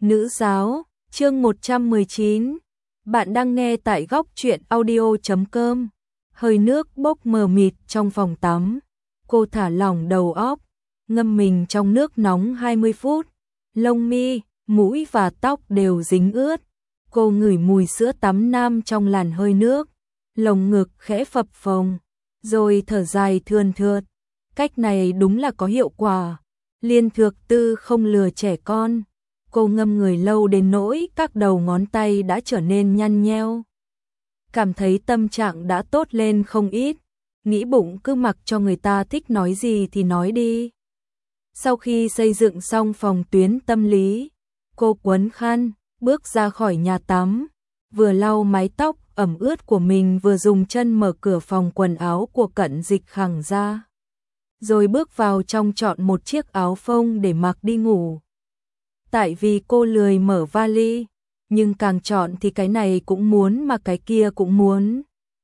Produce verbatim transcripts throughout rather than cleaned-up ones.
Nữ giáo, chương một trăm mười chín. Bạn đang nghe tại góc truyện audio chấm com. Hơi nước bốc mờ mịt trong phòng tắm. Cô thả lỏng đầu óc, ngâm mình trong nước nóng hai mươi phút. Lông mi, mũi và tóc đều dính ướt. Cô ngửi mùi sữa tắm nam trong làn hơi nước. Lồng ngực khẽ phập phồng, rồi thở dài thườn thượt. Cách này đúng là có hiệu quả. Liên Thược Tư không lừa trẻ con. Cô ngâm người lâu đến nỗi các đầu ngón tay đã trở nên nhăn nheo. Cảm thấy tâm trạng đã tốt lên không ít, nghĩ bụng cứ mặc cho người ta thích nói gì thì nói đi. Sau khi xây dựng xong phòng tuyến tâm lý, cô quấn khăn, bước ra khỏi nhà tắm, vừa lau mái tóc ẩm ướt của mình vừa dùng chân mở cửa phòng quần áo của Cận Dịch Khẳng ra. Rồi bước vào trong chọn một chiếc áo phông để mặc đi ngủ. Tại vì cô lười mở vali, nhưng càng chọn thì cái này cũng muốn mà cái kia cũng muốn.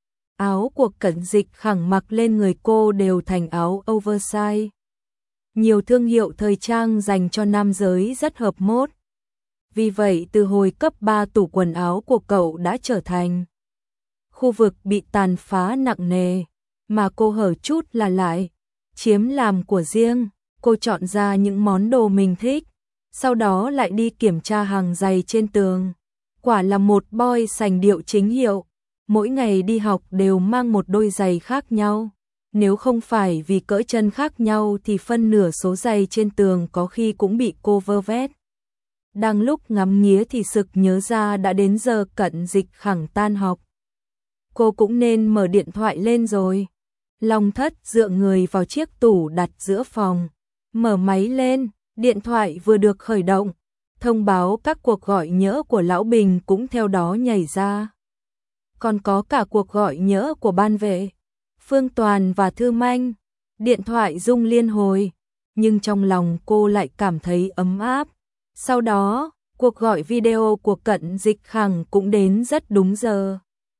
Áo của Cận Dịch Khẳng mặc lên người cô đều thành áo oversize. Nhiều thương hiệu thời trang dành cho nam giới rất hợp mốt. Vì vậy từ hồi cấp ba tủ quần áo của cậu đã trở thành khu vực bị tàn phá nặng nề, mà cô hở chút là lại chiếm làm của riêng. Cô chọn ra những món đồ mình thích, sau đó lại đi kiểm tra hàng giày trên tường. Quả là một boy sành điệu chính hiệu, mỗi ngày đi học đều mang một đôi giày khác nhau. Nếu không phải vì cỡ chân khác nhau thì phân nửa số giày trên tường có khi cũng bị cô vơ vét. Đang lúc ngắm nghía thì sực nhớ ra đã đến giờ Cận Dịch Khẳng tan học. Cô cũng nên mở điện thoại lên rồi. Long Thất dựa người vào chiếc tủ đặt giữa phòng, mở máy lên, điện thoại vừa được khởi động, thông báo các cuộc gọi nhỡ của Lão Bình cũng theo đó nhảy ra. Còn có cả cuộc gọi nhỡ của Ban Vệ, Phương Toàn và Thư Manh. Điện thoại rung liên hồi, nhưng trong lòng cô lại cảm thấy ấm áp. Sau đó, cuộc gọi video của Cận Dịch Khẳng cũng đến rất đúng giờ.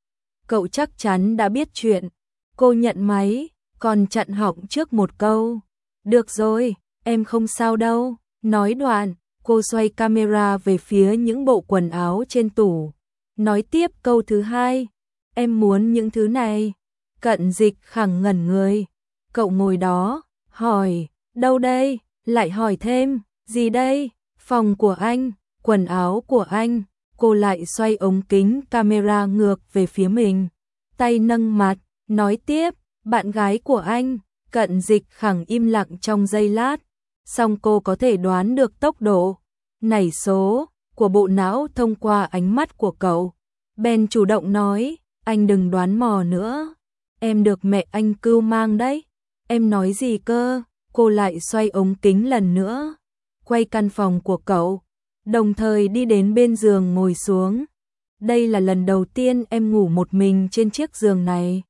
Cậu chắc chắn đã biết chuyện. Cô nhận máy, còn chặn họng trước một câu. Được rồi, em không sao đâu. Nói đoạn, cô xoay camera về phía những bộ quần áo trên tủ. Nói tiếp câu thứ hai. Em muốn những thứ này. Cận Dịch Khẳng ngẩn người. Cậu ngồi đó, hỏi, đâu đây? Lại hỏi thêm, gì đây? Phòng của anh, quần áo của anh. Cô lại xoay ống kính camera ngược về phía mình. Tay nâng mặt, nói tiếp, bạn gái của anh. Cận Dịch Khẳng im lặng trong giây lát. Xong cô có thể đoán được tốc độ nảy số của bộ não thông qua ánh mắt của cậu. Ben chủ động nói, anh đừng đoán mò nữa. Em được mẹ anh cưu mang đấy. Em nói gì cơ? Cô lại xoay ống kính lần nữa, quay căn phòng của cậu, đồng thời đi đến bên giường ngồi xuống. Đây là lần đầu tiên em ngủ một mình trên chiếc giường này.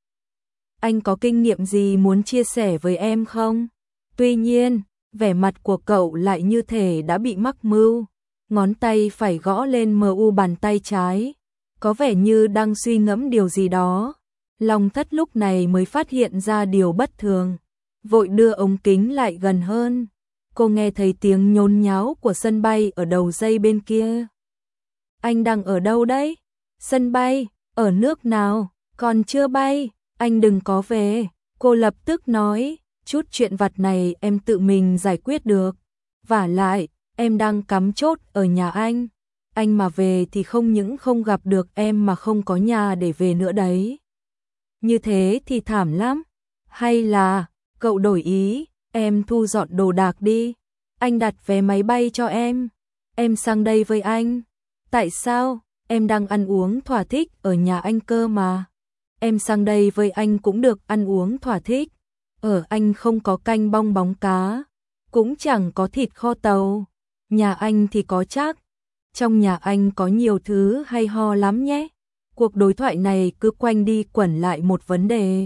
Anh có kinh nghiệm gì muốn chia sẻ với em không? Tuy nhiên, vẻ mặt của cậu lại như thể đã bị mắc mưu. Ngón tay phải gõ lên mờ u bàn tay trái, có vẻ như đang suy ngẫm điều gì đó. Long Thất lúc này mới phát hiện ra điều bất thường, vội đưa ống kính lại gần hơn. Cô nghe thấy tiếng nhốn nháo của sân bay ở đầu dây bên kia. Anh đang ở đâu đấy? Sân bay, ở nước nào? Còn chưa bay, anh đừng có về. Cô lập tức nói, chút chuyện vặt này em tự mình giải quyết được. Vả lại, em đang cắm chốt ở nhà anh. Anh mà về thì không những không gặp được em mà không có nhà để về nữa đấy. Như thế thì thảm lắm. Hay là, cậu đổi ý, em thu dọn đồ đạc đi. Anh đặt vé máy bay cho em. Em sang đây với anh. Tại sao? Em đang ăn uống thỏa thích ở nhà anh cơ mà. Em sang đây với anh cũng được ăn uống thỏa thích. Ở anh không có canh bong bóng cá, cũng chẳng có thịt kho tàu. Nhà anh thì có chắc. Trong nhà anh có nhiều thứ hay ho lắm nhé. Cuộc đối thoại này cứ quanh đi quẩn lại một vấn đề.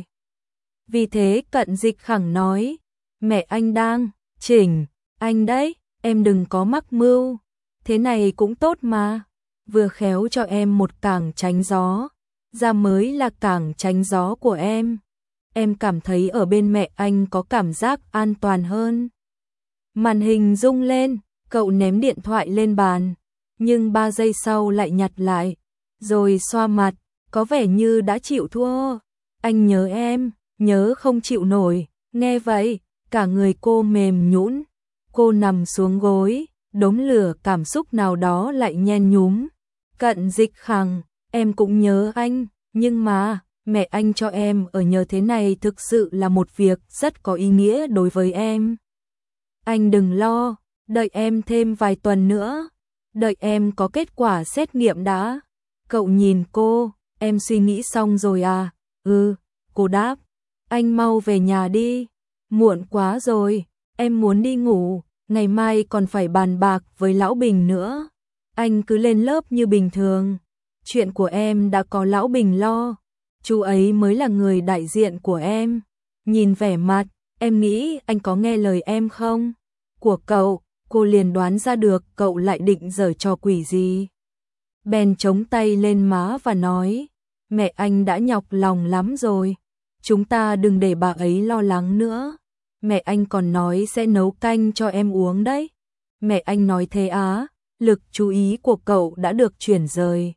Vì thế Cận Dịch Khẳng nói, mẹ anh đang chỉnh anh đấy, em đừng có mắc mưu. Thế này cũng tốt mà. Vừa khéo cho em một cảng tránh gió, ra mới là cảng tránh gió của em. Em cảm thấy ở bên mẹ anh có cảm giác an toàn hơn. Màn hình rung lên, cậu ném điện thoại lên bàn. nhưng ba giây sau lại nhặt lại, rồi xoa mặt, có vẻ như đã chịu thua. Anh nhớ em, nhớ không chịu nổi. Nghe vậy, cả người cô mềm nhũn, cô nằm xuống gối, đốm lửa cảm xúc nào đó lại nhen nhúm. Cận Dịch Khẳng, em cũng nhớ anh, nhưng mà, mẹ anh cho em ở nhờ thế này thực sự là một việc rất có ý nghĩa đối với em. Anh đừng lo, đợi em thêm vài tuần nữa, đợi em có kết quả xét nghiệm đã. Cậu nhìn cô, em suy nghĩ xong rồi à? Ừ, cô đáp. Anh mau về nhà đi, muộn quá rồi, em muốn đi ngủ, ngày mai còn phải bàn bạc với Lão Bình nữa. Anh cứ lên lớp như bình thường, chuyện của em đã có Lão Bình lo, chú ấy mới là người đại diện của em. Nhìn vẻ mặt, em nghĩ anh có nghe lời em không? Của cậu, cô liền đoán ra được cậu lại định giở trò quỷ gì. Bèn chống tay lên má và nói, mẹ anh đã nhọc lòng lắm rồi, chúng ta đừng để bà ấy lo lắng nữa. Mẹ anh còn nói sẽ nấu canh cho em uống đấy. Mẹ anh nói thế á, lực chú ý của cậu đã được chuyển rời.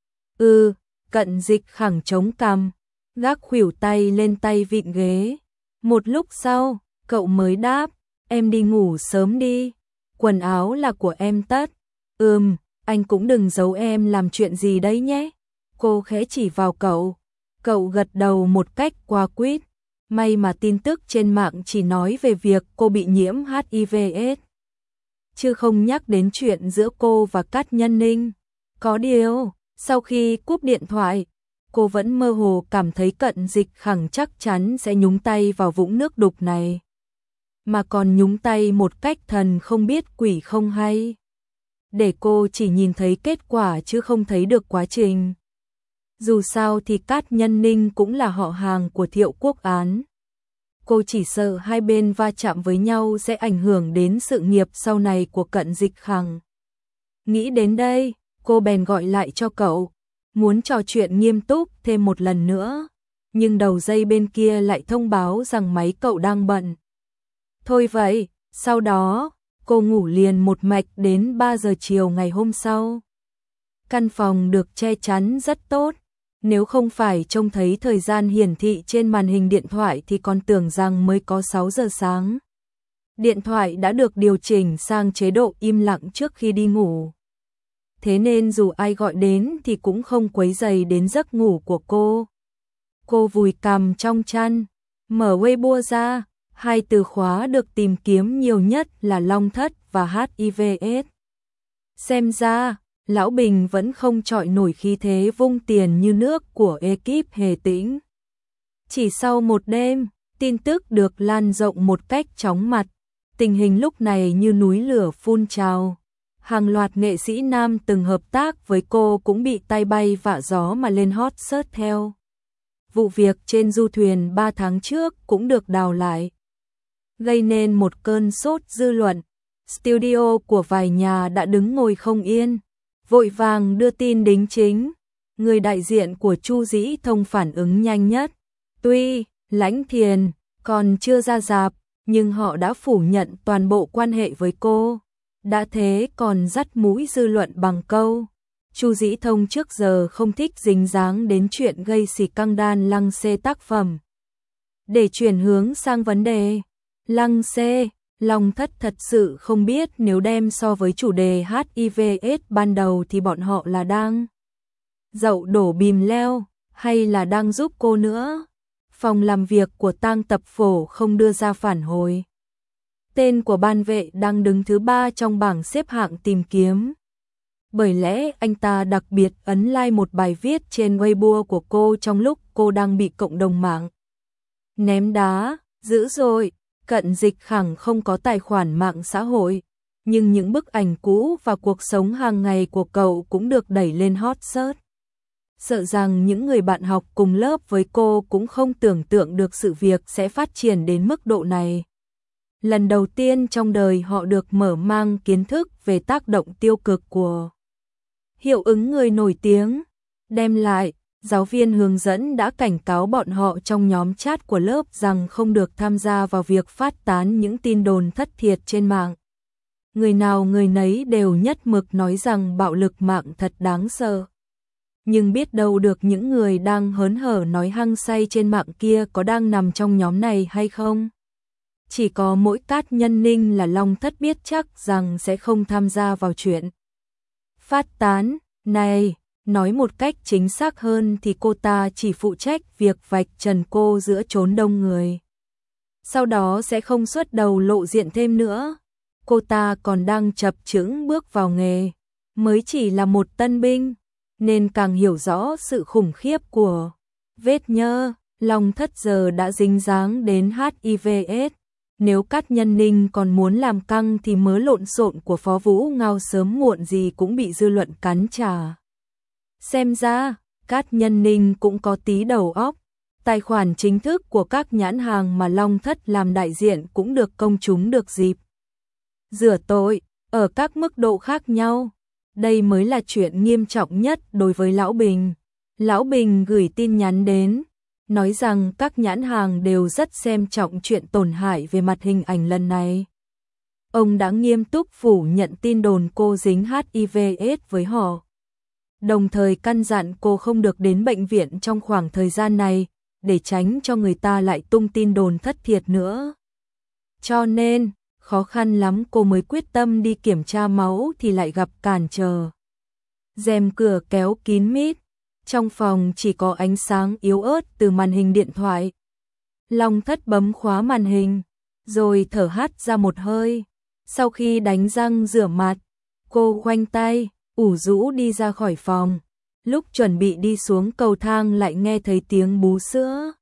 Ừ, Cận Dịch Khẳng chống cằm, gác khuỷu tay lên tay vịn ghế. Một lúc sau, cậu mới đáp, em đi ngủ sớm đi, quần áo là của em tất. Ừm, anh cũng đừng giấu em làm chuyện gì đấy nhé. Cô khẽ chỉ vào cậu, cậu gật đầu một cách quả quyết. May mà tin tức trên mạng chỉ nói về việc cô bị nhiễm hát i vê ết, chứ không nhắc đến chuyện giữa cô và Cát Nhân Ninh. Có điều, sau khi cúp điện thoại, cô vẫn mơ hồ cảm thấy Cận Dịch Khẳng chắc chắn sẽ nhúng tay vào vũng nước đục này. Mà còn nhúng tay một cách thần không biết quỷ không hay. Để cô chỉ nhìn thấy kết quả chứ không thấy được quá trình. Dù sao thì Cát Nhân Ninh cũng là họ hàng của Thiệu Quốc Án. Cô chỉ sợ hai bên va chạm với nhau sẽ ảnh hưởng đến sự nghiệp sau này của Cận Dịch Khẳng. Nghĩ đến đây, cô bèn gọi lại cho cậu, muốn trò chuyện nghiêm túc thêm một lần nữa. Nhưng đầu dây bên kia lại thông báo rằng máy cậu đang bận. Thôi vậy, sau đó, cô ngủ liền một mạch đến ba giờ chiều ngày hôm sau. Căn phòng được che chắn rất tốt. Nếu không phải trông thấy thời gian hiển thị trên màn hình điện thoại thì còn tưởng rằng mới có sáu giờ sáng. Điện thoại đã được điều chỉnh sang chế độ im lặng trước khi đi ngủ. Thế nên dù ai gọi đến thì cũng không quấy rầy đến giấc ngủ của cô. Cô vùi cằm trong chăn, mở Weibo ra, hai từ khóa được tìm kiếm nhiều nhất là Long Thất và hát i vê ết. Xem ra, Lão Bình vẫn không chọi nổi khí thế vung tiền như nước của ekip Hề Tĩnh. Chỉ sau một đêm, tin tức được lan rộng một cách chóng mặt. Tình hình lúc này như núi lửa phun trào. Hàng loạt nghệ sĩ nam từng hợp tác với cô cũng bị tay bay vạ gió mà lên hot search theo. Vụ việc trên du thuyền ba tháng trước cũng được đào lại, gây nên một cơn sốt dư luận. Studio của vài nhà đã đứng ngồi không yên, vội vàng đưa tin đính chính. Người đại diện của Chu Dĩ Thông phản ứng nhanh nhất. Tuy Lãnh Thiền còn chưa ra rạp, nhưng họ đã phủ nhận toàn bộ quan hệ với cô. Đã thế còn dắt mũi dư luận bằng câu Chu Dĩ Thông trước giờ không thích dính dáng đến chuyện gây xì căng đan lăng xê tác phẩm. Để chuyển hướng sang vấn đề lăng xê, Long Thất thật sự không biết nếu đem so với chủ đề hát i vê ết ban đầu thì bọn họ là đang dậu đổ bìm leo hay là đang giúp cô nữa. Phòng làm việc của Tang Tập Phổ không đưa ra phản hồi. Tên của ban vệ đang đứng thứ ba trong bảng xếp hạng tìm kiếm. Bởi lẽ anh ta đặc biệt ấn like một bài viết trên Weibo của cô trong lúc cô đang bị cộng đồng mạng ném đá dữ dội. Cận Dịch Khẳng không có tài khoản mạng xã hội, nhưng những bức ảnh cũ và cuộc sống hàng ngày của cậu cũng được đẩy lên hot search. Sợ rằng những người bạn học cùng lớp với cô cũng không tưởng tượng được sự việc sẽ phát triển đến mức độ này. Lần đầu tiên trong đời họ được mở mang kiến thức về tác động tiêu cực của hiệu ứng người nổi tiếng. Đem lại, giáo viên hướng dẫn đã cảnh cáo bọn họ trong nhóm chat của lớp rằng không được tham gia vào việc phát tán những tin đồn thất thiệt trên mạng. người nào người nấy đều nhất mực nói rằng bạo lực mạng thật đáng sợ. Nhưng biết đâu được những người đang hớn hở nói hăng say trên mạng kia có đang nằm trong nhóm này hay không? Chỉ có mỗi Cát Nhân Ninh là Long Thất biết chắc rằng sẽ không tham gia vào chuyện phát tán này. Nói một cách chính xác hơn thì cô ta chỉ phụ trách việc vạch trần cô giữa chốn đông người. Sau đó sẽ không xuất đầu lộ diện thêm nữa. Cô ta còn đang chập chững bước vào nghề, mới chỉ là một tân binh, nên càng hiểu rõ sự khủng khiếp của vết nhơ. Long Thất giờ đã dính dáng đến hát i vê ết. Nếu Cát Nhân Ninh còn muốn làm căng thì mớ lộn xộn của Phó Vũ Ngao sớm muộn gì cũng bị dư luận cắn trả. Xem ra, Cát Nhân Ninh cũng có tí đầu óc. Tài khoản chính thức của các nhãn hàng mà Long Thất làm đại diện cũng được công chúng được dịp rửa tội, ở các mức độ khác nhau. Đây mới là chuyện nghiêm trọng nhất đối với Lão Bình. Lão Bình gửi tin nhắn đến, nói rằng các nhãn hàng đều rất xem trọng chuyện tổn hại về mặt hình ảnh lần này. Ông đã nghiêm túc phủ nhận tin đồn cô dính hát i vê ết với họ. Đồng thời căn dặn cô không được đến bệnh viện trong khoảng thời gian này, để tránh cho người ta lại tung tin đồn thất thiệt nữa. Cho nên, khó khăn lắm cô mới quyết tâm đi kiểm tra máu thì lại gặp cản trở. Rèm cửa kéo kín mít, trong phòng chỉ có ánh sáng yếu ớt từ màn hình điện thoại. Long Thất bấm khóa màn hình, rồi thở hắt ra một hơi. Sau khi đánh răng rửa mặt, cô khoanh tay, ủ rũ đi ra khỏi phòng. Lúc chuẩn bị đi xuống cầu thang lại nghe thấy tiếng bú sữa.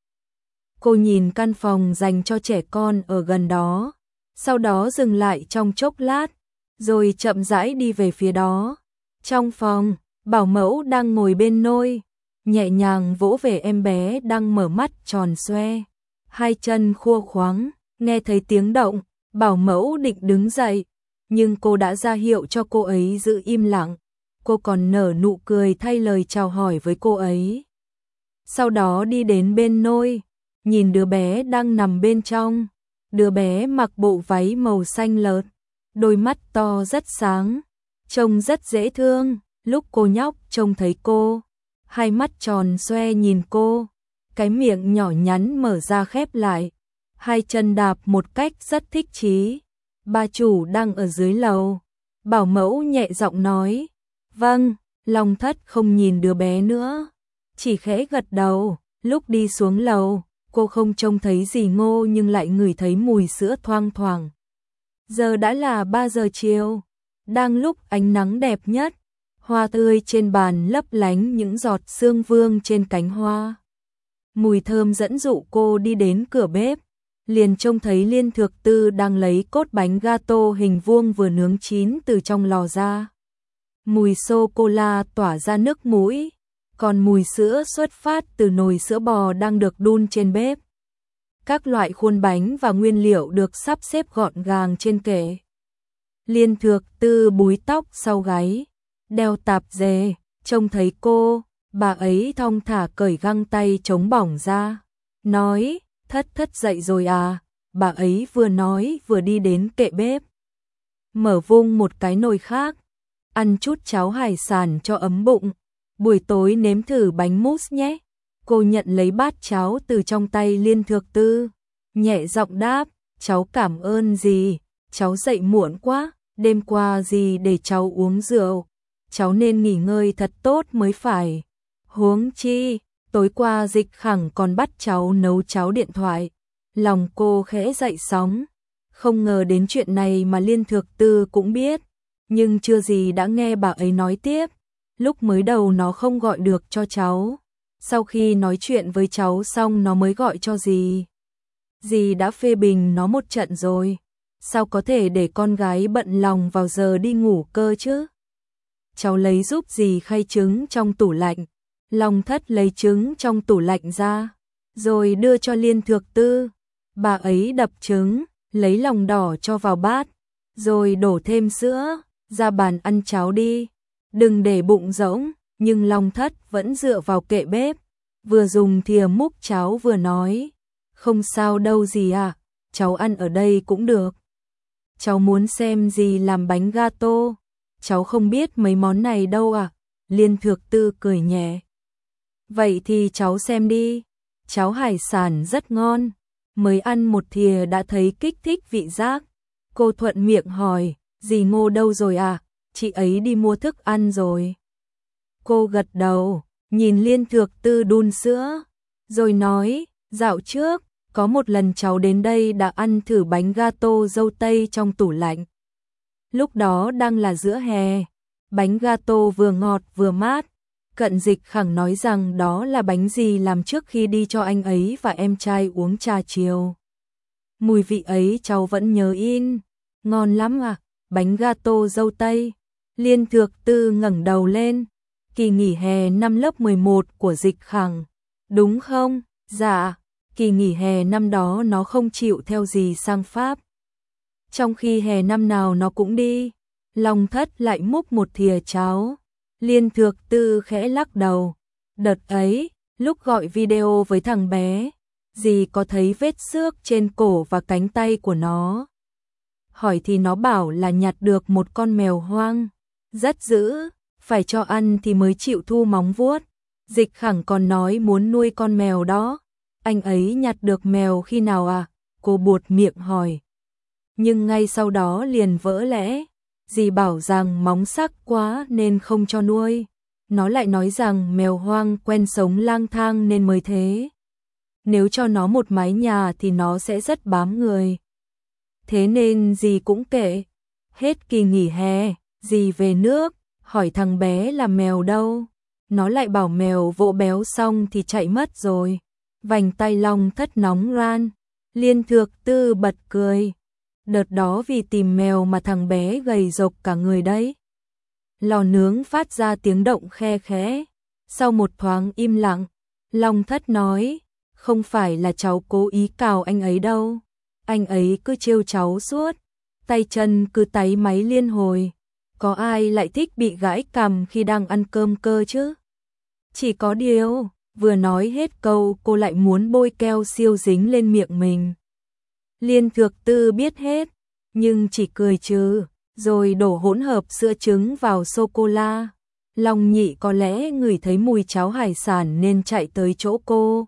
Cô nhìn căn phòng dành cho trẻ con ở gần đó, sau đó dừng lại trong chốc lát, rồi chậm rãi đi về phía đó. Trong phòng, bảo mẫu đang ngồi bên nôi, nhẹ nhàng vỗ về em bé đang mở mắt tròn xoe, hai chân khua khoắng. Nghe thấy tiếng động, bảo mẫu định đứng dậy, nhưng cô đã ra hiệu cho cô ấy giữ im lặng. Cô còn nở nụ cười thay lời chào hỏi với cô ấy. Sau đó đi đến bên nôi, nhìn đứa bé đang nằm bên trong. Đứa bé mặc bộ váy màu xanh lợt, đôi mắt to rất sáng, trông rất dễ thương. Lúc cô nhóc trông thấy cô, hai mắt tròn xoe nhìn cô, cái miệng nhỏ nhắn mở ra khép lại, hai chân đạp một cách rất thích chí. Bà chủ đang ở dưới lầu, bảo mẫu nhẹ giọng nói, vâng. Long Thất không nhìn đứa bé nữa, chỉ khẽ gật đầu. Lúc đi xuống lầu, cô không trông thấy gì ngô nhưng lại ngửi thấy mùi sữa thoang thoảng. Giờ đã là ba giờ chiều, đang lúc ánh nắng đẹp nhất, hoa tươi trên bàn lấp lánh những giọt sương vương trên cánh hoa. Mùi thơm dẫn dụ cô đi đến cửa bếp, liền trông thấy Liên Thược Tư đang lấy cốt bánh gato hình vuông vừa nướng chín từ trong lò ra. Mùi sô-cô-la tỏa ra nước mũi, còn mùi sữa xuất phát từ nồi sữa bò đang được đun trên bếp. Các loại khuôn bánh và nguyên liệu được sắp xếp gọn gàng trên kệ. Liên Thược Tư búi tóc sau gáy, đeo tạp dề, trông thấy cô, bà ấy thong thả cởi găng tay chống bỏng ra, nói, Thất Thất dậy rồi à. Bà ấy vừa nói vừa đi đến kệ bếp, mở vung một cái nồi khác, ăn chút cháo hải sản cho ấm bụng. Buổi tối nếm thử bánh mousse nhé. Cô nhận lấy bát cháo từ trong tay Liên Thược Tư, nhẹ giọng đáp, cháu cảm ơn dì, cháu dậy muộn quá, đêm qua dì để cháu uống rượu, cháu nên nghỉ ngơi thật tốt mới phải. Huống chi, tối qua Dịch Khẳng còn bắt cháu nấu cháo điện thoại. Lòng cô khẽ dậy sóng, không ngờ đến chuyện này mà Liên Thược Tư cũng biết, nhưng chưa gì đã nghe bà ấy nói tiếp. Lúc mới đầu nó không gọi được cho cháu, sau khi nói chuyện với cháu xong nó mới gọi cho dì. Dì đã phê bình nó một trận rồi, sao có thể để con gái bận lòng vào giờ đi ngủ cơ chứ. Cháu lấy giúp dì khay trứng trong tủ lạnh. Long Thất lấy trứng trong tủ lạnh ra, rồi đưa cho Liên Thược Tư. Bà ấy đập trứng, lấy lòng đỏ cho vào bát, rồi đổ thêm sữa, ra bàn ăn cháo đi. Đừng để bụng rỗng. Nhưng Long Thất vẫn dựa vào kệ bếp, vừa dùng thìa múc cháo vừa nói, không sao đâu dì à, cháu ăn ở đây cũng được. cháu muốn xem gì làm bánh gato, cháu không biết mấy món này đâu à, Liên Thược Tư cười nhẹ. Vậy thì cháu xem đi, cháo hải sản rất ngon, mới ăn một thìa đã thấy kích thích vị giác. Cô thuận miệng hỏi, dì Ngô đâu rồi à, chị ấy đi mua thức ăn rồi. Cô gật đầu, nhìn Liên Thược Tư đun sữa, rồi nói, dạo trước, có một lần cháu đến đây đã ăn thử bánh gato dâu tây trong tủ lạnh. Lúc đó đang là giữa hè, bánh gato vừa ngọt vừa mát. Cận Dịch Khẳng nói rằng đó là bánh gì làm trước khi đi cho anh ấy và em trai uống trà chiều. Mùi vị ấy cháu vẫn nhớ in, ngon lắm à, bánh gato dâu tây. Liên Thược Tư ngẩng đầu lên, kỳ nghỉ hè năm lớp mười một của Dịch Khẳng, đúng không? Dạ, kỳ nghỉ hè năm đó nó không chịu theo dì sang Pháp. Trong khi hè năm nào nó cũng đi, Long Thất lại múc một thìa cháo. Liên Thược Tư khẽ lắc đầu, đợt ấy, lúc gọi video với thằng bé, dì có thấy vết xước trên cổ và cánh tay của nó. Hỏi thì nó bảo là nhặt được một con mèo hoang, rất dữ, phải cho ăn thì mới chịu thu móng vuốt. Dịch Khẳng còn nói muốn nuôi con mèo đó. Anh ấy nhặt được mèo khi nào à? Cô buột miệng hỏi. Nhưng ngay sau đó liền vỡ lẽ. Dì bảo rằng móng sắc quá nên không cho nuôi. Nó lại nói rằng mèo hoang quen sống lang thang nên mới thế. Nếu cho nó một mái nhà thì nó sẽ rất bám người. Thế nên dì cũng kệ. Hết kỳ nghỉ hè, dì về nước, hỏi thằng bé là mèo đâu. Nó lại bảo mèo vỗ béo xong thì chạy mất rồi. Vành tay Long Thất nóng ran. Liên Thược Tư bật cười. Đợt đó vì tìm mèo mà thằng bé gầy rộc cả người đấy. Lò nướng phát ra tiếng động khe khẽ. Sau một thoáng im lặng, Long Thất nói, không phải là cháu cố ý cào anh ấy đâu. Anh ấy cứ trêu cháu suốt, tay chân cứ táy máy liên hồi. Có ai lại thích bị gãi cằm khi đang ăn cơm cơ chứ? Chỉ có điều, vừa nói hết câu cô lại muốn bôi keo siêu dính lên miệng mình. Liên Thược Tư biết hết, nhưng chỉ cười trừ, rồi đổ hỗn hợp sữa trứng vào sô-cô-la. Long Nhị có lẽ ngửi thấy mùi cháo hải sản nên chạy tới chỗ cô.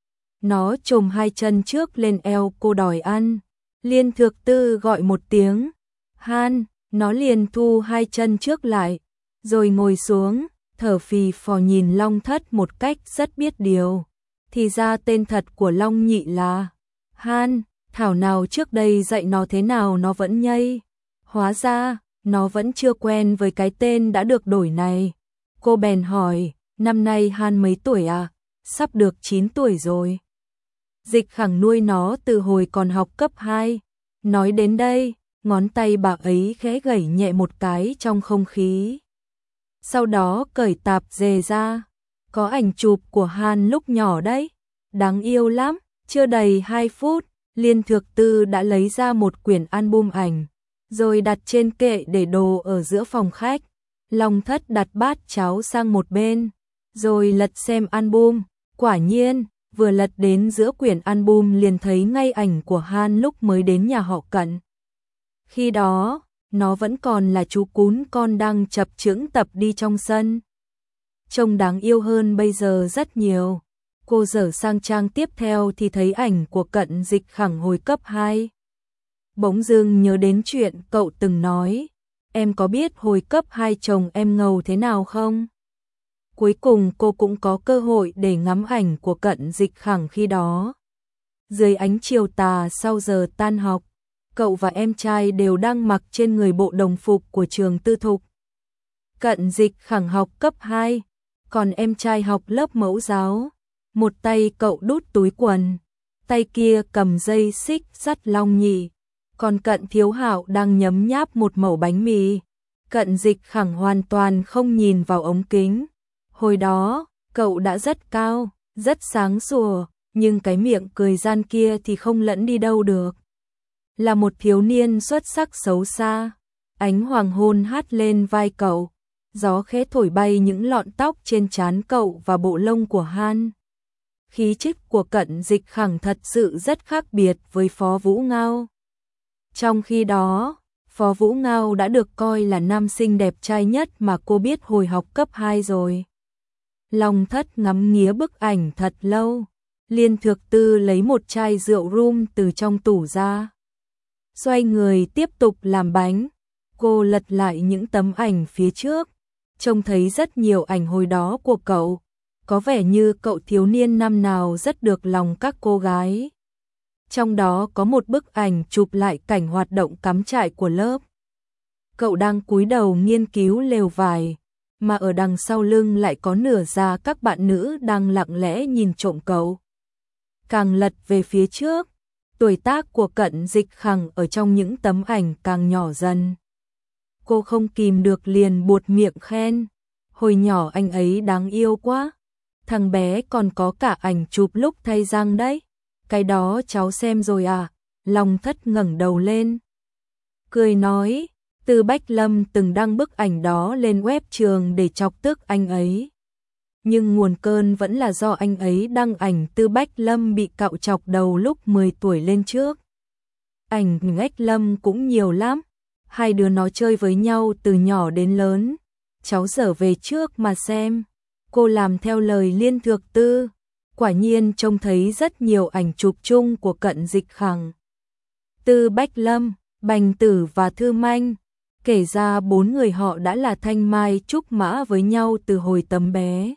Nó chồm hai chân trước lên eo cô đòi ăn. Liên Thược Tư gọi một tiếng, Han, nó liền thu hai chân trước lại, rồi ngồi xuống, thở phì phò nhìn Long Thất một cách rất biết điều. Thì ra tên thật của Long Nhị là Han, thảo nào trước đây dạy nó thế nào nó vẫn nhây. Hóa ra, nó vẫn chưa quen với cái tên đã được đổi này. Cô bèn hỏi, năm nay Han mấy tuổi à? Sắp được chín tuổi rồi. Dịch Khẳng nuôi nó từ hồi còn học cấp hai. Nói đến đây, ngón tay bà ấy khẽ gẩy nhẹ một cái trong không khí. Sau đó cởi tạp dề ra. Có ảnh chụp của Han lúc nhỏ đấy. Đáng yêu lắm. Chưa đầy hai phút, Liên Thược Tư đã lấy ra một quyển album ảnh, rồi đặt trên kệ để đồ ở giữa phòng khách. Long Thất đặt bát cháo sang một bên, rồi lật xem album. Quả nhiên, vừa lật đến giữa quyển album liền thấy ngay ảnh của Han lúc mới đến nhà họ Cận. Khi đó, nó vẫn còn là chú cún con đang chập chững tập đi trong sân. Trông đáng yêu hơn bây giờ rất nhiều. Cô dở sang trang tiếp theo thì thấy ảnh của Cận Dịch Khẳng hồi cấp hai. Bỗng dưng nhớ đến chuyện cậu từng nói, em có biết hồi cấp hai chồng em ngầu thế nào không? Cuối cùng cô cũng có cơ hội để ngắm ảnh của Cận Dịch Khẳng khi đó. Dưới ánh chiều tà sau giờ tan học, cậu và em trai đều đang mặc trên người bộ đồng phục của trường tư thục. Cận Dịch Khẳng học cấp hai, còn em trai học lớp mẫu giáo. Một tay cậu đút túi quần, tay kia cầm dây xích sắt Long Nhị, còn Cận Thiếu Hạo đang nhấm nháp một mẩu bánh mì. Cận Dịch Khẳng hoàn toàn không nhìn vào ống kính. Hồi đó, cậu đã rất cao, rất sáng sủa, nhưng cái miệng cười gian kia thì không lẫn đi đâu được. Là một thiếu niên xuất sắc xấu xa, ánh hoàng hôn hắt lên vai cậu, gió khẽ thổi bay những lọn tóc trên trán cậu và bộ lông của Han. Khí chất của Cận Dịch Khẳng thật sự rất khác biệt với Phó Vũ Ngao. Trong khi đó, Phó Vũ Ngao đã được coi là nam sinh đẹp trai nhất mà cô biết hồi học cấp hai rồi. Long Thất ngắm nghía bức ảnh thật lâu. Liên Thược Tư lấy một chai rượu rum từ trong tủ ra. Xoay người tiếp tục làm bánh. Cô lật lại những tấm ảnh phía trước. Trông thấy rất nhiều ảnh hồi đó của cậu. Có vẻ như cậu thiếu niên năm nào rất được lòng các cô gái. Trong đó có một bức ảnh chụp lại cảnh hoạt động cắm trại của lớp. Cậu đang cúi đầu nghiên cứu lều vải, mà ở đằng sau lưng lại có nửa ra các bạn nữ đang lặng lẽ nhìn trộm cậu. Càng lật về phía trước, tuổi tác của Cận Dịch Khẳng ở trong những tấm ảnh càng nhỏ dần. Cô không kìm được liền buột miệng khen, hồi nhỏ anh ấy đáng yêu quá. Thằng bé còn có cả ảnh chụp lúc thay răng đấy. Cái đó cháu xem rồi à? Long Thất ngẩng đầu lên, cười nói, Tư Bách Lâm từng đăng bức ảnh đó lên web trường để chọc tức anh ấy. Nhưng nguồn cơn vẫn là do anh ấy đăng ảnh Tư Bách Lâm bị cạo chọc đầu lúc mười tuổi lên trước. Ảnh Bách Lâm cũng nhiều lắm, hai đứa nó chơi với nhau từ nhỏ đến lớn. Cháu dở về trước mà xem. Cô làm theo lời Liên Thược Tư, quả nhiên trông thấy rất nhiều ảnh chụp chung của Cận Dịch Khẳng, Tư Bách Lâm, Bành Tử và Thư Manh. Kể ra bốn người họ đã là thanh mai trúc mã với nhau từ hồi tấm bé.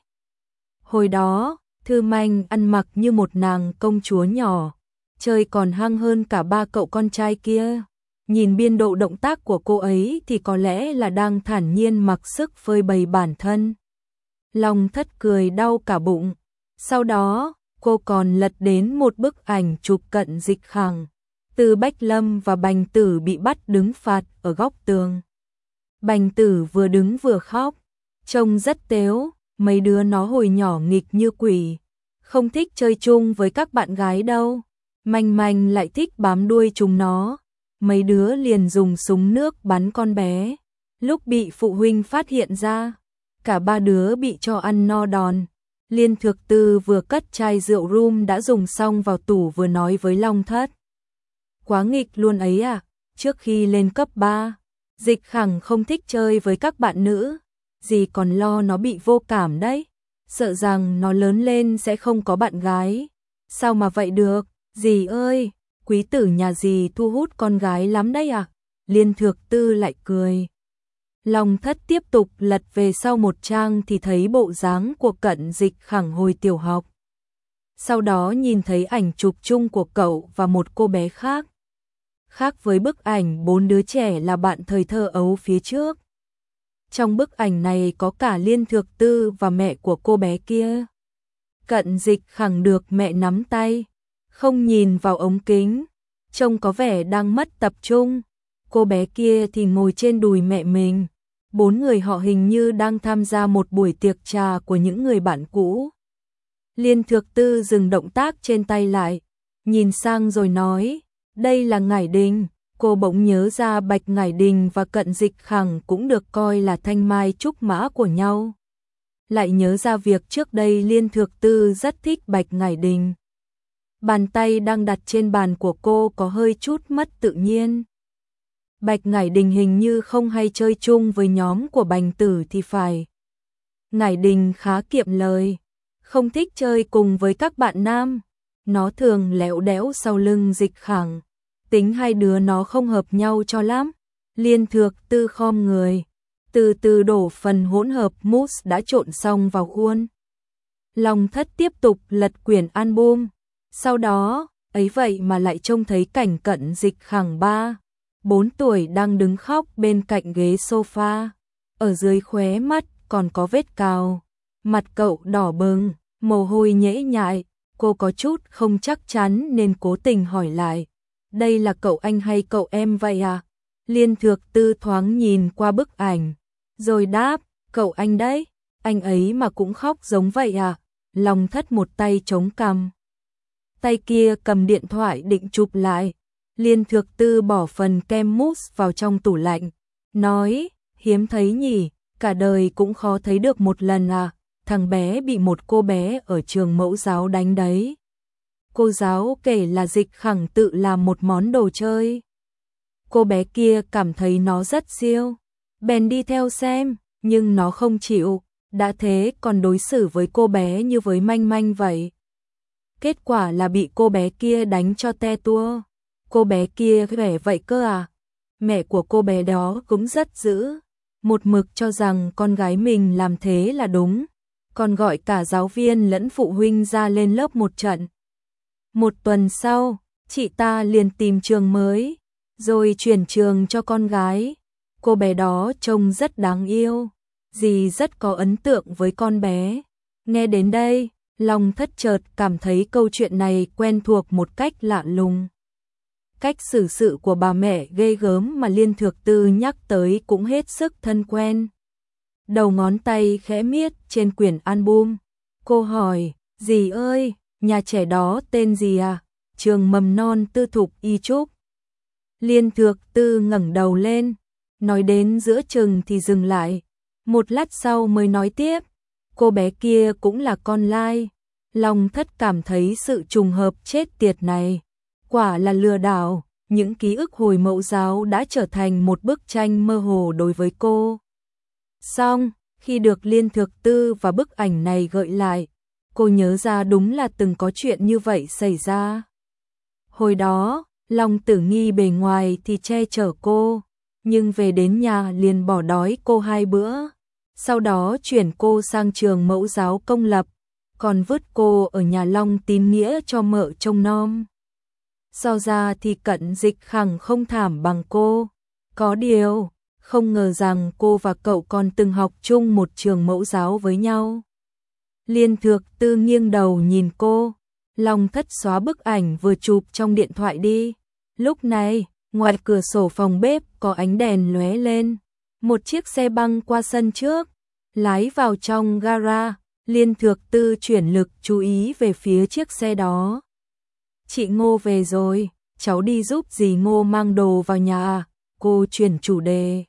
Hồi đó, Thư Manh ăn mặc như một nàng công chúa nhỏ, chơi còn hăng hơn cả ba cậu con trai kia. Nhìn biên độ động tác của cô ấy thì có lẽ là đang thản nhiên mặc sức phơi bày bản thân. Long Thất cười đau cả bụng. Sau đó, cô còn lật đến một bức ảnh chụp Cận Dịch Khẳng. Tư Bách Lâm và Bành Tử bị bắt đứng phạt ở góc tường. Bành Tử vừa đứng vừa khóc, trông rất tếu. Mấy đứa nó hồi nhỏ nghịch như quỷ, không thích chơi chung với các bạn gái đâu. Manh Manh lại thích bám đuôi chúng nó. Mấy đứa liền dùng súng nước bắn con bé. Lúc bị phụ huynh phát hiện ra, cả ba đứa bị cho ăn no đòn. Liên Thược Tư vừa cất chai rượu rum đã dùng xong vào tủ vừa nói với Long Thất. Quá nghịch luôn ấy à, trước khi lên cấp ba, Dịch Khẳng không thích chơi với các bạn nữ. Dì còn lo nó bị vô cảm đấy, sợ rằng nó lớn lên sẽ không có bạn gái. Sao mà vậy được, dì ơi, quý tử nhà dì thu hút con gái lắm đấy à? Liên Thược Tư lại cười. Long Thất tiếp tục lật về sau một trang thì thấy bộ dáng của Cận Dịch Khẳng hồi tiểu học. Sau đó nhìn thấy ảnh chụp chung của cậu và một cô bé khác. Khác với bức ảnh bốn đứa trẻ là bạn thời thơ ấu phía trước. Trong bức ảnh này có cả Liên Thược Tư và mẹ của cô bé kia. Cận Dịch Khẳng được mẹ nắm tay, không nhìn vào ống kính, trông có vẻ đang mất tập trung. Cô bé kia thì ngồi trên đùi mẹ mình. Bốn người họ hình như đang tham gia một buổi tiệc trà của những người bạn cũ. Liên Thược Tư dừng động tác trên tay lại, nhìn sang rồi nói, đây là Ngải Đình. Cô bỗng nhớ ra Bạch Ngải Đình và Cận Dịch Khẳng cũng được coi là thanh mai trúc mã của nhau. Lại nhớ ra việc trước đây Liên Thược Tư rất thích Bạch Ngải Đình. Bàn tay đang đặt trên bàn của cô có hơi chút mất tự nhiên. Bạch Ngải Đình hình như không hay chơi chung với nhóm của Bành Tử thì phải. Ngải Đình khá kiệm lời, không thích chơi cùng với các bạn nam. Nó thường lẽo đẽo sau lưng Dịch Khẳng. Tính hai đứa nó không hợp nhau cho lắm. Liên Thược Tư khom người, từ từ đổ phần hỗn hợp mousse đã trộn xong vào khuôn. Long Thất tiếp tục lật quyển album. Sau đó, ấy vậy mà lại trông thấy cảnh Cận Dịch Khẳng ba, bốn tuổi đang đứng khóc bên cạnh ghế sofa. Ở dưới khóe mắt còn có vết cào. Mặt cậu đỏ bừng, mồ hôi nhễ nhại. Cô có chút không chắc chắn nên cố tình hỏi lại. Đây là cậu anh hay cậu em vậy à? Liên Thược Tư thoáng nhìn qua bức ảnh, rồi đáp, cậu anh đấy. Anh ấy mà cũng khóc giống vậy à? Long Thất một tay chống cằm, tay kia cầm điện thoại định chụp lại. Liên Thược Tư bỏ phần kem mousse vào trong tủ lạnh, nói, hiếm thấy nhỉ, cả đời cũng khó thấy được một lần à. Thằng bé bị một cô bé ở trường mẫu giáo đánh đấy. Cô giáo kể là Dịch Khẳng tự làm một món đồ chơi. Cô bé kia cảm thấy nó rất siêu, bèn đi theo xem, nhưng nó không chịu, đã thế còn đối xử với cô bé như với manh manh vậy. Kết quả là bị cô bé kia đánh cho te tua. Cô bé kia vẻ vậy cơ à? Mẹ của cô bé đó cũng rất dữ, một mực cho rằng con gái mình làm thế là đúng, còn gọi cả giáo viên lẫn phụ huynh ra lên lớp một trận. Một tuần sau, chị ta liền tìm trường mới, rồi chuyển trường cho con gái. Cô bé đó trông rất đáng yêu, dì rất có ấn tượng với con bé. Nghe đến đây, Long Thất chợt cảm thấy câu chuyện này quen thuộc một cách lạ lùng. Cách xử sự của bà mẹ ghê gớm mà Liên Thược Tư nhắc tới cũng hết sức thân quen. Đầu ngón tay khẽ miết trên quyển album. Cô hỏi, dì ơi, nhà trẻ đó tên gì à? Trường mầm non tư thục Y Trúc. Liên Thược Tư ngẩng đầu lên, nói đến giữa chừng thì dừng lại. Một lát sau mới nói tiếp, cô bé kia cũng là con lai. Long Thất cảm thấy sự trùng hợp chết tiệt này quả là lừa đảo, những ký ức hồi mẫu giáo đã trở thành một bức tranh mơ hồ đối với cô. Xong, khi được Liên Thược Tư và bức ảnh này gợi lại, cô nhớ ra đúng là từng có chuyện như vậy xảy ra. Hồi đó, Long Tử Nghi bề ngoài thì che chở cô, nhưng về đến nhà liền bỏ đói cô hai bữa, sau đó chuyển cô sang trường mẫu giáo công lập, còn vứt cô ở nhà Long Tín Nghĩa cho mợ trông nom. So ra thì Cận Dịch Khẳng không thảm bằng cô. Có điều, không ngờ rằng cô và cậu còn từng học chung một trường mẫu giáo với nhau. Liên Thược Tư nghiêng đầu nhìn cô. Long Thất xóa bức ảnh vừa chụp trong điện thoại đi. Lúc này, ngoài cửa sổ phòng bếp có ánh đèn lóe lên. Một chiếc xe băng qua sân trước, lái vào trong gara. Liên Thược Tư chuyển lực chú ý về phía chiếc xe đó. Chị Ngô về rồi, cháu đi giúp dì Ngô mang đồ vào nhà à? Cô chuyển chủ đề.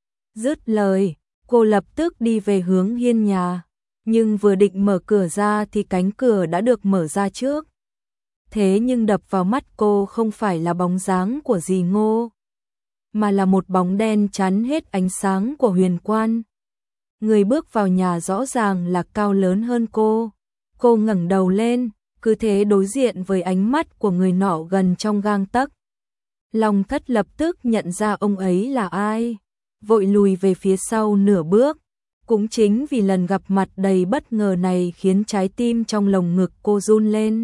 Dứt lời, cô lập tức đi về hướng hiên nhà, nhưng vừa định mở cửa ra thì cánh cửa đã được mở ra trước. Thế nhưng đập vào mắt cô không phải là bóng dáng của dì Ngô, mà là một bóng đen chắn hết ánh sáng của Huyền Quan. Người bước vào nhà rõ ràng là cao lớn hơn cô. Cô ngẩng đầu lên, cứ thế đối diện với ánh mắt của người nọ gần trong gang tấc. Long Thất lập tức nhận ra ông ấy là ai, vội lùi về phía sau nửa bước. Cũng chính vì lần gặp mặt đầy bất ngờ này khiến trái tim trong lồng ngực cô run lên.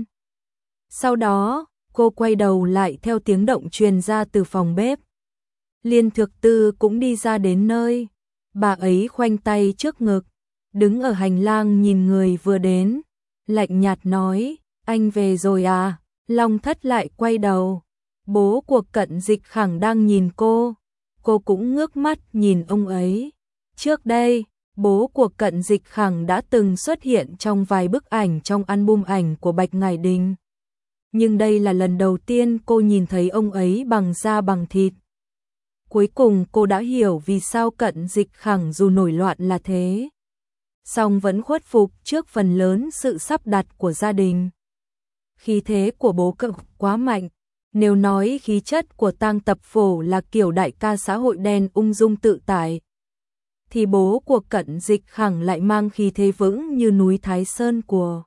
Sau đó, cô quay đầu lại theo tiếng động truyền ra từ phòng bếp. Liên Thược Tư cũng đi ra đến nơi. Bà ấy khoanh tay trước ngực, đứng ở hành lang nhìn người vừa đến, lạnh nhạt nói, anh về rồi à? Long Thất lại quay đầu, bố của Cận Dịch Khẳng đang nhìn cô, cô cũng ngước mắt nhìn ông ấy. Trước đây, bố của Cận Dịch Khẳng đã từng xuất hiện trong vài bức ảnh trong album ảnh của Bạch Ngải Đình. Nhưng đây là lần đầu tiên cô nhìn thấy ông ấy bằng da bằng thịt. Cuối cùng cô đã hiểu vì sao Cận Dịch Khẳng dù nổi loạn là thế, song vẫn khuất phục trước phần lớn sự sắp đặt của gia đình. Khí thế của bố cậu quá mạnh, nếu nói khí chất của Tang Tập Phổ là kiểu đại ca xã hội đen ung dung tự tại, thì bố của Cận Dịch Khẳng lại mang khí thế vững như núi Thái Sơn của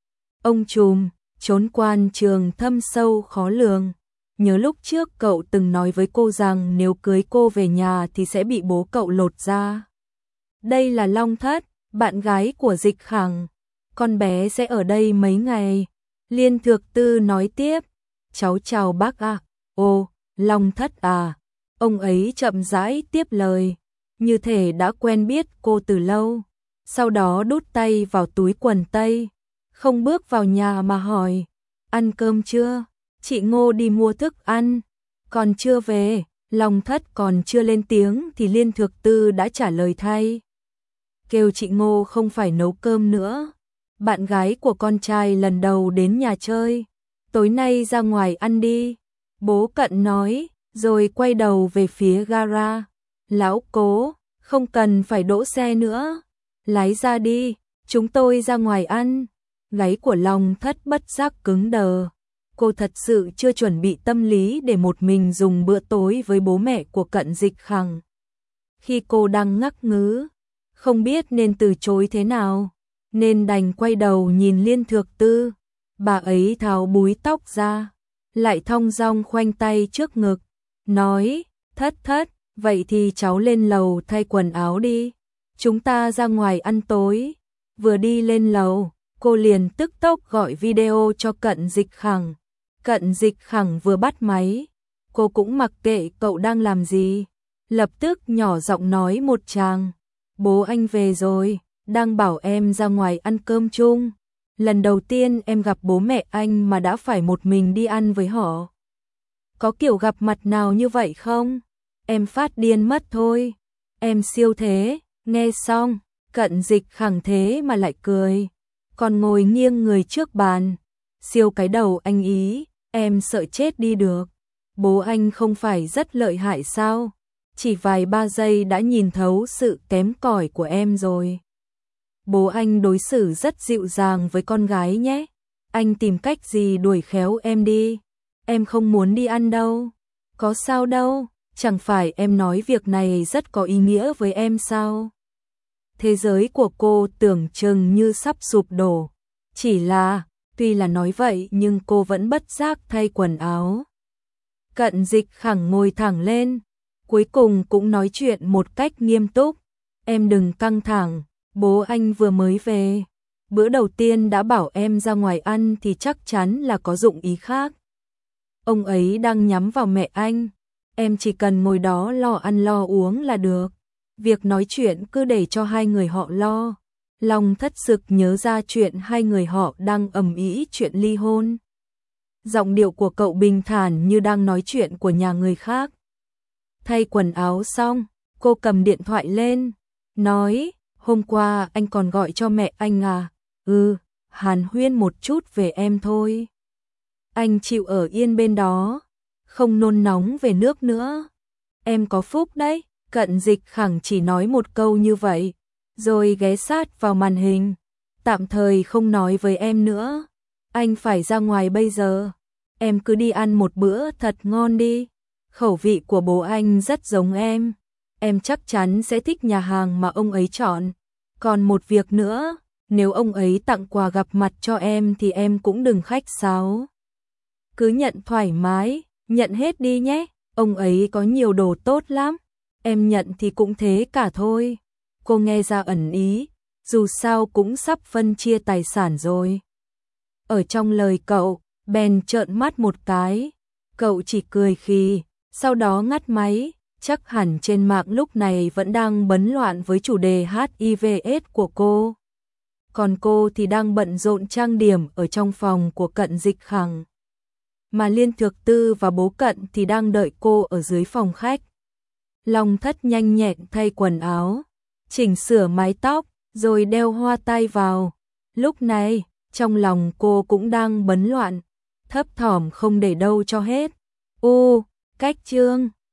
ông trùm, trốn quan trường thâm sâu khó lường. Nhớ lúc trước cậu từng nói với cô rằng nếu cưới cô về nhà thì sẽ bị bố cậu lột da. Đây là Long Thất, bạn gái của Dịch Khẳng. Con bé sẽ ở đây mấy ngày. Liên Thược Tư nói tiếp. Cháu chào bác ạ. À. Ồ, Long Thất à. Ông ấy chậm rãi tiếp lời, như thể đã quen biết cô từ lâu. Sau đó đút tay vào túi quần tây, không bước vào nhà mà hỏi, ăn cơm chưa? Chị Ngô đi mua thức ăn, còn chưa về. Long Thất còn chưa lên tiếng thì Liên Thược Tư đã trả lời thay. Kêu chị Ngô không phải nấu cơm nữa. Bạn gái của con trai lần đầu đến nhà chơi, tối nay ra ngoài ăn đi. Bố Cận nói, rồi quay đầu về phía gara. Lão Cố, không cần phải đỗ xe nữa, lái ra đi, chúng tôi ra ngoài ăn. Gáy của Long Thất bất giác cứng đờ. Cô thật sự chưa chuẩn bị tâm lý để một mình dùng bữa tối với bố mẹ của Cận Dịch Khẳng. Khi cô đang ngắc ngứ, không biết nên từ chối thế nào, nên đành quay đầu nhìn Liên Thược Tư. Bà ấy tháo búi tóc ra, lại thong dong khoanh tay trước ngực, nói, thất thất, vậy thì cháu lên lầu thay quần áo đi, chúng ta ra ngoài ăn tối. Vừa đi lên lầu, cô liền tức tốc gọi video cho Cận Dịch Khẳng. Cận Dịch Khẳng vừa bắt máy, cô cũng mặc kệ cậu đang làm gì, lập tức nhỏ giọng nói một tràng, bố anh về rồi, đang bảo em ra ngoài ăn cơm chung. Lần đầu tiên em gặp bố mẹ anh mà đã phải một mình đi ăn với họ. Có kiểu gặp mặt nào như vậy không? Em phát điên mất thôi. Em siêu thế. Nghe xong, Cận Dịch Khẳng thế mà lại cười, còn ngồi nghiêng người trước bàn. Siêu cái đầu anh ý, em sợ chết đi được. Bố anh không phải rất lợi hại sao? Chỉ vài ba giây đã nhìn thấu sự kém cỏi của em rồi. Bố anh đối xử rất dịu dàng với con gái nhé. Anh tìm cách gì đuổi khéo em đi. Em không muốn đi ăn đâu. Có sao đâu, chẳng phải em nói việc này rất có ý nghĩa với em sao? Thế giới của cô tưởng chừng như sắp sụp đổ. Chỉ là, tuy là nói vậy nhưng cô vẫn bất giác thay quần áo. Cận Dịch Khẳng ngồi thẳng lên, cuối cùng cũng nói chuyện một cách nghiêm túc. Em đừng căng thẳng, bố anh vừa mới về. Bữa đầu tiên đã bảo em ra ngoài ăn thì chắc chắn là có dụng ý khác. Ông ấy đang nhắm vào mẹ anh. Em chỉ cần ngồi đó lo ăn lo uống là được. Việc nói chuyện cứ để cho hai người họ lo. Long Thất sực nhớ ra chuyện hai người họ đang ầm ĩ chuyện ly hôn. Giọng điệu của cậu bình thản như đang nói chuyện của nhà người khác. Thay quần áo xong, cô cầm điện thoại lên, nói, hôm qua anh còn gọi cho mẹ anh à? Ừ, hàn huyên một chút về em thôi. Anh chịu ở yên bên đó, không nôn nóng về nước nữa. Em có phúc đấy. Cận Dịch Khẳng chỉ nói một câu như vậy, rồi ghé sát vào màn hình. Tạm thời không nói với em nữa. Anh phải ra ngoài bây giờ. Em cứ đi ăn một bữa thật ngon đi. Khẩu vị của bố anh rất giống em. Em chắc chắn sẽ thích nhà hàng mà ông ấy chọn. Còn một việc nữa, nếu ông ấy tặng quà gặp mặt cho em thì em cũng đừng khách sáo. Cứ nhận thoải mái, nhận hết đi nhé. Ông ấy có nhiều đồ tốt lắm. Em nhận thì cũng thế cả thôi. Cô nghe ra ẩn ý, dù sao cũng sắp phân chia tài sản rồi. Ở trong lời cậu, bèn trợn mắt một cái. Cậu chỉ cười khì, sau đó ngắt máy. Chắc hẳn trên mạng lúc này vẫn đang bấn loạn với chủ đề hát i vê ết của cô. Còn cô thì đang bận rộn trang điểm ở trong phòng của Cận Dịch Khẳng. Mà Liên Thược Tư và bố Cận thì đang đợi cô ở dưới phòng khách. Long Thất nhanh nhẹn thay quần áo, chỉnh sửa mái tóc, rồi đeo hoa tai vào. Lúc này, trong lòng cô cũng đang bấn loạn, thấp thỏm không để đâu cho hết. Ô, cách chương